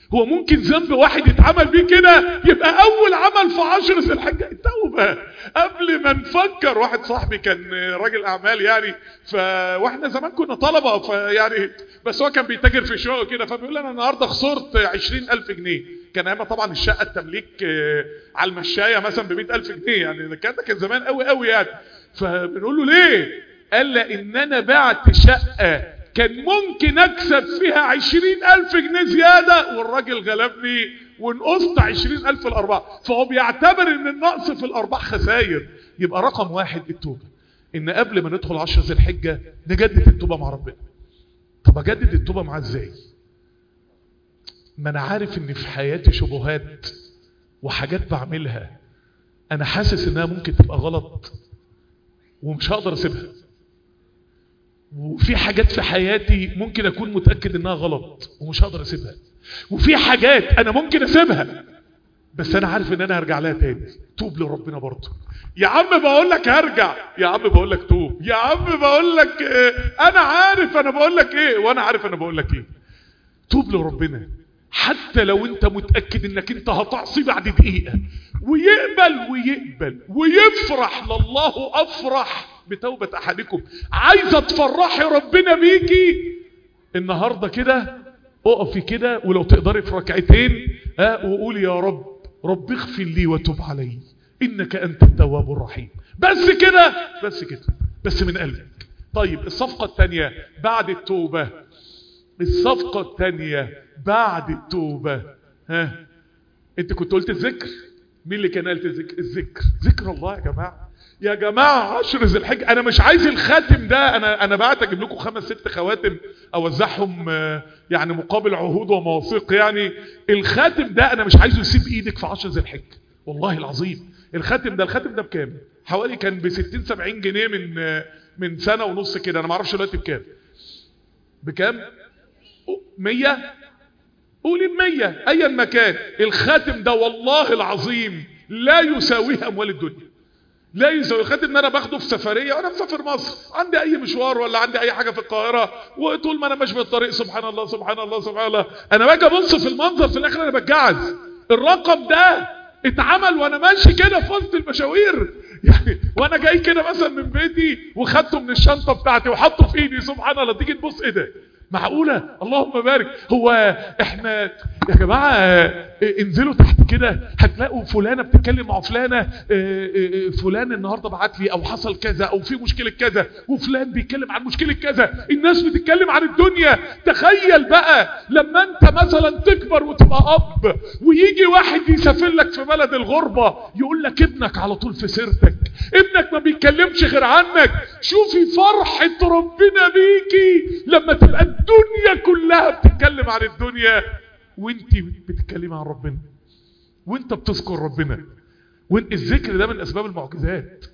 هو ممكن ذنب واحد يتعمل بيه كده يبقى اول عمل في 10 ذي الحجه التوبه قبل ما نفكر. واحد صاحبي كان راجل اعمال يعني، واحنا زمان كنا طلبه فيعني، بس هو كان بيتاجر في شقق كده، فبيقول لي انا النهارده خسرت 20,000 جنيه. كان ايامها طبعا الشقه التمليك على المشايه مثلا ب 100,000 جنيه، يعني ده كان زمان قوي قوي يعني. فبنقول له ليه؟ قال لان انا بعت شقه كان ممكن اكسب فيها 20,000 جنيه زيادة، والراجل غلبني ونقصت 20,000 الارباح. فهو بيعتبر ان النقص في الارباح خسائر. يبقى رقم واحد التوبة، ان قبل ما ندخل 10 ذي الحجة نجدد التوبة مع ربنا. طب اجدد التوبة معاه ازاي؟ ما انا عارف ان في حياتي شبهات وحاجات بعملها انا حاسس انها ممكن تبقى غلط ومش هقدر اسيبها، وفي حاجات في حياتي ممكن اكون متأكد انها غلط ومش هقدر اسيبها، وفي حاجات انا ممكن اسيبها بس انا عارف ان انا هرجع لها تاني. توب لربنا برضه. يا عم بقول لك هرجع، يا عم بقول لك توب، يا عم بقول لك انا عارف انا بقول لك ايه وانا عارف انا بقول لك ايه. توب لربنا حتى لو انت متأكد انك انت هتعصي بعد دقيقة، ويقبل ويفرح. لله افرح بتوبة احدكم. عايزة تفرحي ربنا بيكي النهاردة كده، اقفي كده ولو تقدري في ركعتين وقولي يا رب اغفر لي وتوب علي انك انت التواب الرحيم. بس كده بس من قلبك. طيب الصفقة الثانية بعد التوبة، الصفقة الثانية بعد التوبة، انت كنت قلت الذكر. مين اللي كان قالت الذكر؟ ذكر الله يا جماعة 10 ذي الحجة. انا مش عايز الخاتم ده، انا بعت اجيب لكم 5 6 خواتم اوزعهم يعني مقابل عهود ومواثيق. يعني الخاتم ده انا مش عايزه يسيب ايدك في 10 ذي الحجة والله العظيم. الخاتم ده بكام؟ حوالي كان ب 60 70 جنيه من سنة ونص كده، انا ما اعرفش دلوقتي بكام. 100 قولي 100 ايا مكان. الخاتم ده والله العظيم لا يساويه اموال الدنيا، لا يساوي. الخاتم ان انا باخده في سفريه وانا مسافر مصر، عندي اي مشوار ولا عندي اي حاجه في القاهره، وطول ما انا ماشي في الطريق سبحان الله سبحان الله سبحان الله، انا باجي ابص في المنظر في الاخر انا بتجعز. الرقم ده اتعمل وانا ماشي كده في وسط المشاوير يعني، وانا جاي كده مثلا من بيتي وخدته من الشنطه بتاعتي وحطه في ايدي. سبحان الله. تيجي تبص ايه ده؟ معقولة؟ اللهم بارك. هو احنا يا جماعة انزلوا تحت كده هتلاقوا فلانة بتتكلم مع فلانة، فلان النهاردة بعت لي او حصل كذا او في مشكلة كذا، وفلان بيتكلم عن مشكلة كذا. الناس بتتكلم عن الدنيا. تخيل بقى لما انت مثلا تكبر وتبقى اب ويجي واحد يسافر لك في بلد الغربة يقول لك ابنك على طول في سيرتك، ابنك ما بيتكلمش غير عنك. شوفي فرحة ربنا بيكي لما تبقى الدنيا كلها بتتكلم عن الدنيا وانت بتتكلمي عن ربنا وانت بتذكر ربنا. الذكر ده من اسباب المعجزات.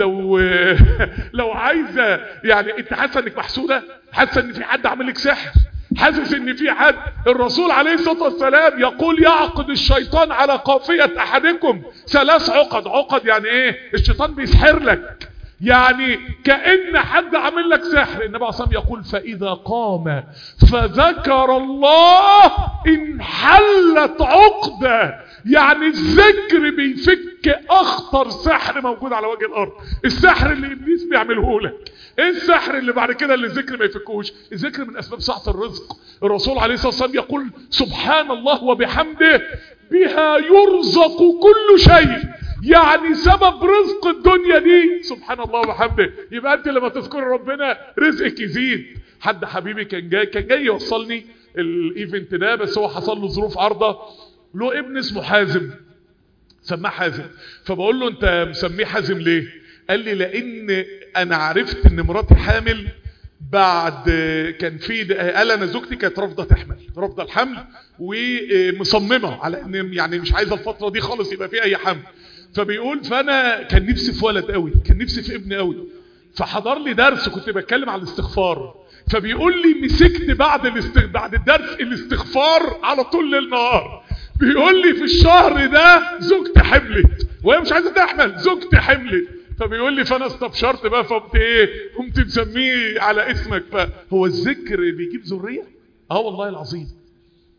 لو عايزة يعني انت حاسة انك محسودة، حاسة ان في حد عامل لك سحر، حاسس ان في حد. الرسول عليه الصلاة والسلام يقول يعقد الشيطان على قافية احدكم 3 عقد. عقد يعني ايه؟ الشيطان بيسحر لك، يعني كأن حد عامل لك سحر. النبي عليه الصلاة والسلام يقول فإذا قام فذكر الله انحلت عقدة. يعني الذكر بيفك اخطر سحر موجود على وجه الارض. السحر اللي ابليس بيعمله لك، ايه السحر اللي بعد كده اللي الذكر ما يفكوش؟ الذكر من اسباب سعة الرزق. الرسول عليه الصلاة والسلام يقول سبحان الله وبحمده بها يرزق كل شيء. يعني سبب رزق الدنيا دي سبحان الله وبحمده. يبقى انت لما تذكر ربنا رزقك يزيد. حد حبيبي كان جاي يوصلني الايفنت ده، بس هو حصل له ظروف عارضة. له ابن اسمه حازم، سماه حازم. فبقول له انت مسميه حازم ليه؟ قال لي لان انا عرفت ان مراتي حامل بعد كان في قال انا زوجتي كانت رافضه الحمل ومصممه على ان يعني مش عايزه الفتره دي خالص يبقى في اي حمل. فبيقول فانا كان نفسي في ولد قوي، كان نفسي في ابن قوي. فحضر لي درس كنت بتكلم عن الاستغفار، فبيقول لي مسكت بعد الدرس الاستغفار على طول ليل نهار. بيقول لي في الشهر ده زوجتي حملت وهي مش عايزه تحمل، زوجتي حملت. فبيقول لي فانا استبشرت بقى، قمت مسميه على اسمك. فهو الذكر بيجيب ذريه. والله العظيم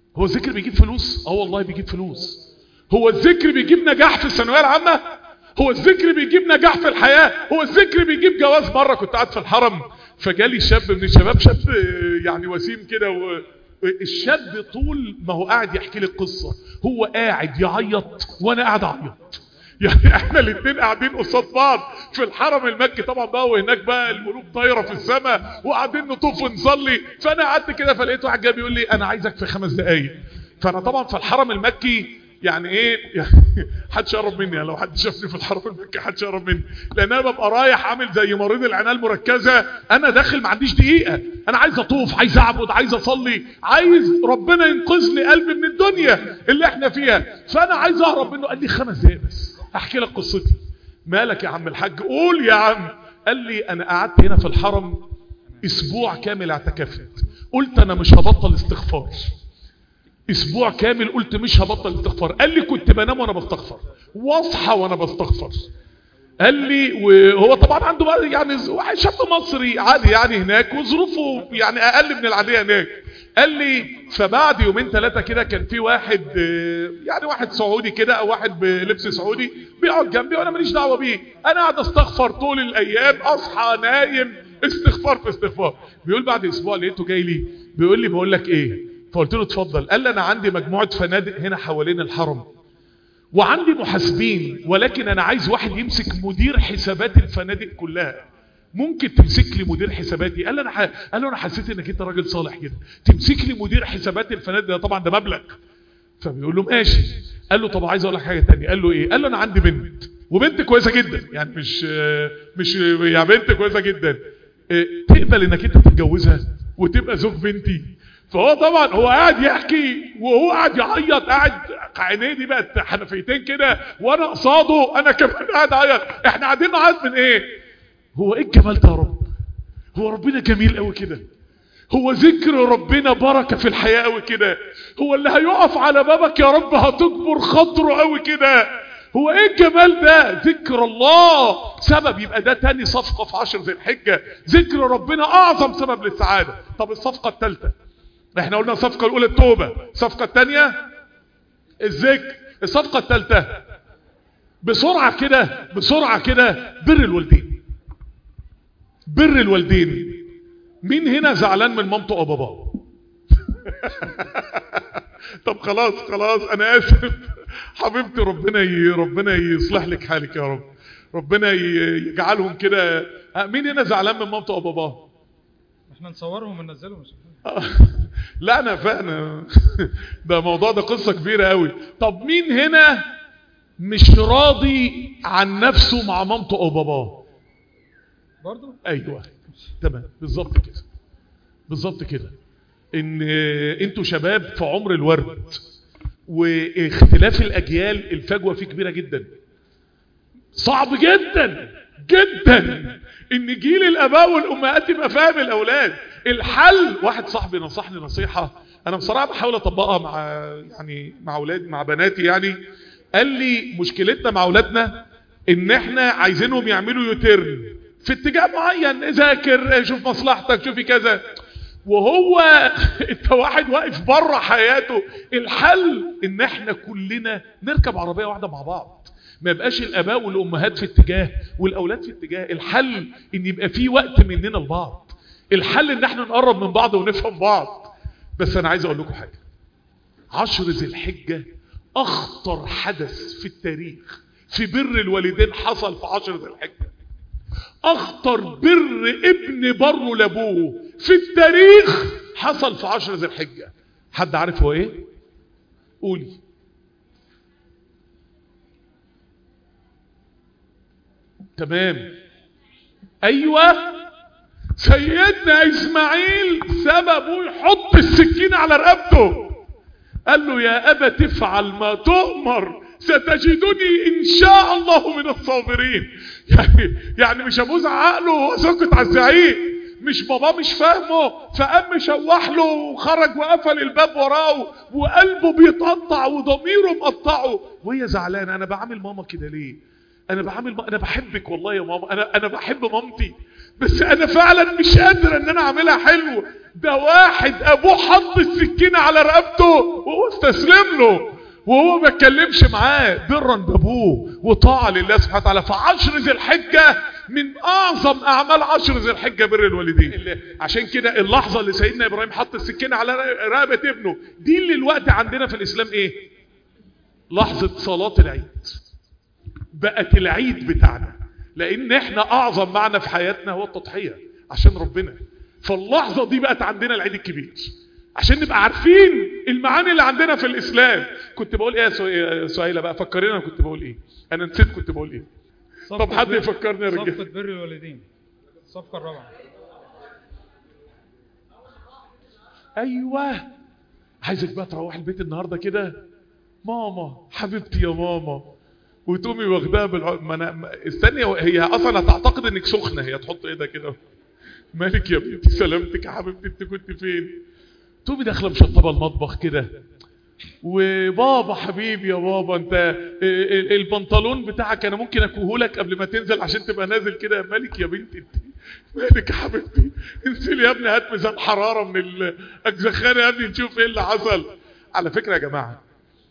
هو الذكر بيجيب فلوس؟ والله بيجيب فلوس. هو الذكر بيجيب نجاح في الثانويه العامه؟ هو الذكر بيجيب نجاح في الحياه؟ هو الذكر بيجيب جواز؟ مره كنت قاعد في الحرم فجالي شاب من الشباب، شاب يعني وسيم كده، الشاب طول ما هو قاعد يحكي لي القصه هو قاعد يعيط وانا قاعد اعيط. يعني احنا الاثنين قاعدين قصاد بعض في الحرم المكي طبعا بقى، وهناك بقى القلوب طايره في السماء وقاعدين نطوف ونصلي. فانا قعدت كده فلقيت واحد جاي بيقول لي انا عايزك في 5 دقايق. فانا طبعا في الحرم المكي يعني ايه يعني حدش يقرب مني، لو حد شافني في الحرم المكي حدش يقرب مني، لان انا ببقى رايح عامل زي مريض العنايه المركزه. انا داخل ما عنديش دقيقه، انا عايز اطوف، عايز اعبد، عايز اصلي، عايز ربنا ينقذ لي قلبي من الدنيا اللي احنا فيها، فانا عايز اهرب منه. قال لي 5 دقايق بس احكي لك قصتي. مالك يا عم الحاج؟ قول يا عم. قال لي انا قعدت هنا في الحرم اسبوع كامل اعتكفت، قلت انا مش هبطل استغفار. اسبوع كامل قلت مش هبطل استغفار. قال لي كنت بنام وانا بستغفر واصحى وانا بستغفر. قال لي وهو طبعا عنده بقى يعني شاب مصري عادي يعني هناك وظروفه يعني اقل من العاديه هناك. قال لي فبعد 2 3 كده كان في واحد يعني واحد سعودي كده او واحد بلبس سعودي بيقعد جنبي وانا ماليش دعوه بيه، انا قاعد استغفر طول الايام، اصحى نايم استغفار في استغفار. بيقول بعد اسبوع لقيته جاي لي بيقول لي بقول لك ايه؟ فقلت له اتفضل. قال لي انا عندي مجموعه فنادق هنا حوالين الحرم وعندي محاسبين، ولكن انا عايز واحد يمسك مدير حسابات الفنادق كلها، ممكن تمسك لي مدير حساباتي؟ قال له انا حسيت انك انت راجل صالح كده تمسك لي مدير حسابات الفنادق ده، طبعا ده مبلغ. فبيقول له ماشي. قال له طب عايز اقول لك حاجه ثانيه. قال له ايه؟ قال له انا عندي بنت وبنت كويسه جدا، يعني مش يعني بنت كويسه جدا، تقبل انك انت تتجوزها وتبقى زوج بنتي؟ فهو طبعا هو قاعد يحكي وهو قاعد يعيط، قاعد عينيه دي بقت حنفيتين كده وانا قصاده انا كمان قاعد اعيط. احنا قاعدين نعيط من ايه؟ هو ايه الجمال ده يا رب؟ هو ربنا جميل قوي كده؟ هو ذكر ربنا بركه في الحياه قوي كده؟ هو اللي هيقف على بابك يا رب هتكبر خاطره قوي كده؟ هو ايه الجمال ده؟ ذكر الله سبب، يبقى ده تاني صفقه في 10 ذي الحجه. ذكر ربنا اعظم سبب للسعاده. طب الصفقه الثالثه، احنا قلنا الصفقه الاولى التوبه، الصفقه الثانيه الذكر، الصفقه الثالثه بسرعه كده بر الوالدين. بر الوالدين. مين هنا زعلان من مامته او باباه؟ طب خلاص انا اسف حبيبتي، ربنا يصلح لك حالك يا رب، ربنا يجعلهم كده. مين هنا زعلان من مامته او باباه؟ احنا نصورهم وننزلهم. لا انا فاهم ده موضوع، ده قصه كبيره قوي. طب مين هنا مش راضي عن نفسه مع مامته او باباه؟ برضو ايوه تمام، بالظبط كده. ان انتوا شباب في عمر الورد، واختلاف الاجيال الفجوه فيه كبيره جدا. صعب جدا ان جيل الاباء والامهات يبقى فاهم الاولاد. الحل، واحد صاحبي نصحني نصيحه انا بصراحه بحاول اطبقها مع اولادي مع بناتي يعني. قال لي مشكلتنا مع اولادنا ان احنا عايزينهم يعملوا يوتيرن في اتجاه معين، ذاكر، شوف مصلحتك، شوفي كذا، وهو انت واحد واقف بره حياته. الحل ان احنا كلنا نركب عربيه واحده مع بعض، ما يبقاش الاباء والامهات في اتجاه والاولاد في اتجاه. الحل ان يبقى في وقت مننا لبعض. الحل ان احنا نقرب من بعض ونفهم بعض. بس انا عايز اقول لكم حاجه، 10 ذي الحجه اخطر حدث في التاريخ في بر الوالدين حصل في 10 ذي الحجه. اخطر بر ابن بره لابوه في التاريخ حصل في 10 ذي الحجه. حد عارف هو ايه؟ قولي. تمام، ايوه، سيدنا اسماعيل سببه يحط السكين على رقبته. قال له يا ابا تفعل ما تؤمر ستجدني ان شاء الله من الصابرين. يعني مش ابوه زعق له وسكت على الزعيق، مش باباه مش فاهمه فقام مشوح له وخرج وقفل الباب وراه وقلبه بيتقطع وضميره مقطعه وهي زعلانه. انا بعامل ماما كده ليه؟ انا بحبك والله يا ماما، انا بحب مامتي، بس انا فعلا مش قادر ان انا اعملها حلو. ده واحد ابوه حط السكينة على رقبته وهو استسلم له وهو ما اتكلمش معاه برا بابوه وطاعة لله سبحانه وتعالى. فعشر ذي الحجة من اعظم اعمال عشر ذي الحجة بر الوالدين. عشان كده اللحظة اللي سيدنا ابراهيم حط السكينة على رقبة ابنه دي اللي الوقت عندنا في الاسلام ايه؟ لحظة صلاة العيد. بقت العيد بتاعنا لان احنا اعظم معنى في حياتنا هو التضحية عشان ربنا. فاللحظة دي بقت عندنا العيد الكبير عشان نبقى عارفين المعاني اللي عندنا في الاسلام. كنت بقول ايه يا سهيلة بقى؟ فكرينا انا كنت بقول ايه؟ انا نسيت كنت بقول ايه. طب حد يفكرني يا رجاله. صفقة بر الوالدين، الصفقة الرابعة. ايوه، عايزك بقى تروح البيت النهارده كده ماما حبيبتي يا ماما وتقومي واخداها استني، هي اصلا هتعتقد انك سخنه، هي تحط ايدها كده مالك يا بنتي سلامتك يا حبيبتي انت كنت فين؟ تقومي داخله مشطبه المطبخ كده وبابا حبيبي يا بابا انت البنطلون بتاعك انا ممكن اكوهولك قبل ما تنزل عشان تبقى نازل كده. مالك يا بنتي انت مالك يا حبيبتي؟ انزل يا ابني هات ميزان حراره من الاجزخانه يا ابني نشوف ايه اللي حصل. على فكره يا جماعه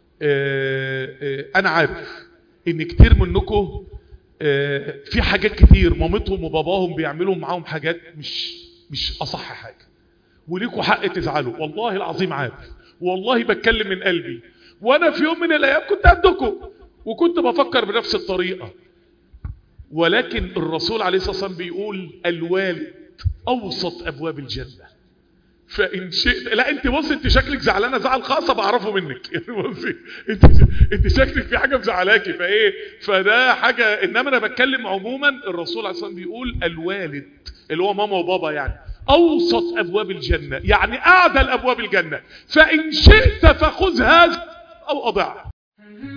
انا عارف ان كتير منكم في حاجات كتير مامتهم وباباهم بيعملوا معاهم حاجات مش اصح حاجه وليكوا حق تزعلوا. والله العظيم عارف، والله بتكلم من قلبي. وانا في يوم من الايام كنت قدكم وكنت بفكر بنفس الطريقه. ولكن الرسول عليه الصلاه والسلام بيقول الوالد اوسط ابواب الجنه. فان شئت لا انت بص انت شكلك زعلانه زعل خاصه بعرفه منك يعني بصي انت شكلك في حاجه مزعلاكي فايه فده حاجه. انما انا بتكلم عموما. الرسول عليه الصلاه والسلام بيقول الوالد اللي هو ماما وبابا يعني اوسط ابواب الجنه، يعني اعدل ابواب الجنه. فان شئت فخذ هذا او اضعه.